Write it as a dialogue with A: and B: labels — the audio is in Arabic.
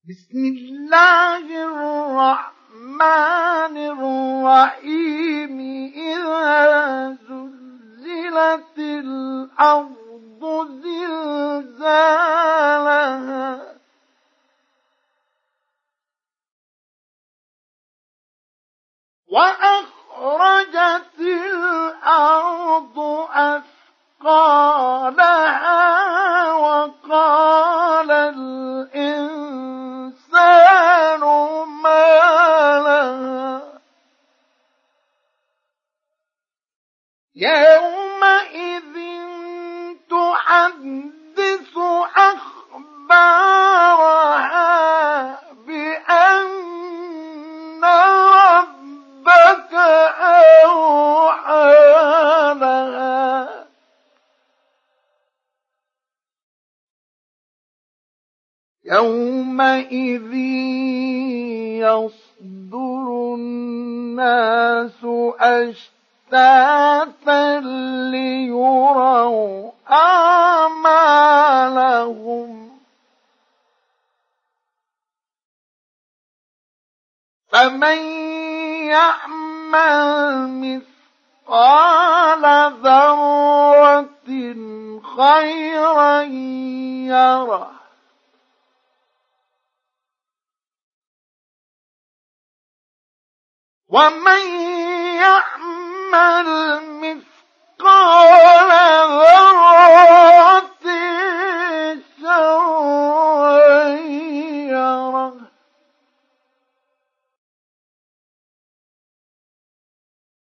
A: بسم الله الرحمن الرحيم إذا زلزلت الأرض زلزالها وأخرجت الأرض أثقالها وقال الإنسان ما لها يومئذ تحدث أخبارها بأن ربك أوحى لها يومئذ يصدر الناس أشتاتا ليروا أعمالهم فمن يعمل مثقال ذرة خيرا يره ومن يعمل مثقال